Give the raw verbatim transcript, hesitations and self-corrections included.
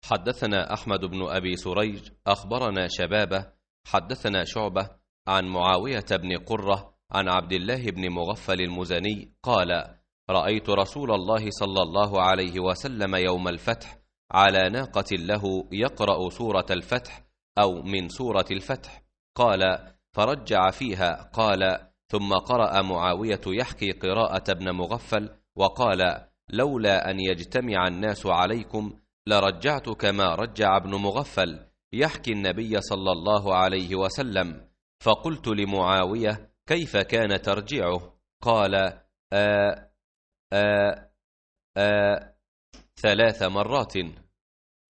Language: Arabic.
حدثنا أحمد بن أبي سريج أخبرنا شبابة حدثنا شعبة عن معاوية بن قرة عن عبد الله بن مغفل المزني قال: رأيت رسول الله صلى الله عليه وسلم يوم الفتح على ناقة له يقرأ سورة الفتح أو من سورة الفتح. قال: فرجع فيها. قال: ثم قرأ معاوية يحكي قراءة ابن مغفل وقال: لولا أن يجتمع الناس عليكم لرجعت كما رجع ابن مغفل يحكي النبي صلى الله عليه وسلم. فقلت لمعاوية: كيف كان ترجعه؟ قال: آه آه آه ثلاث مرات.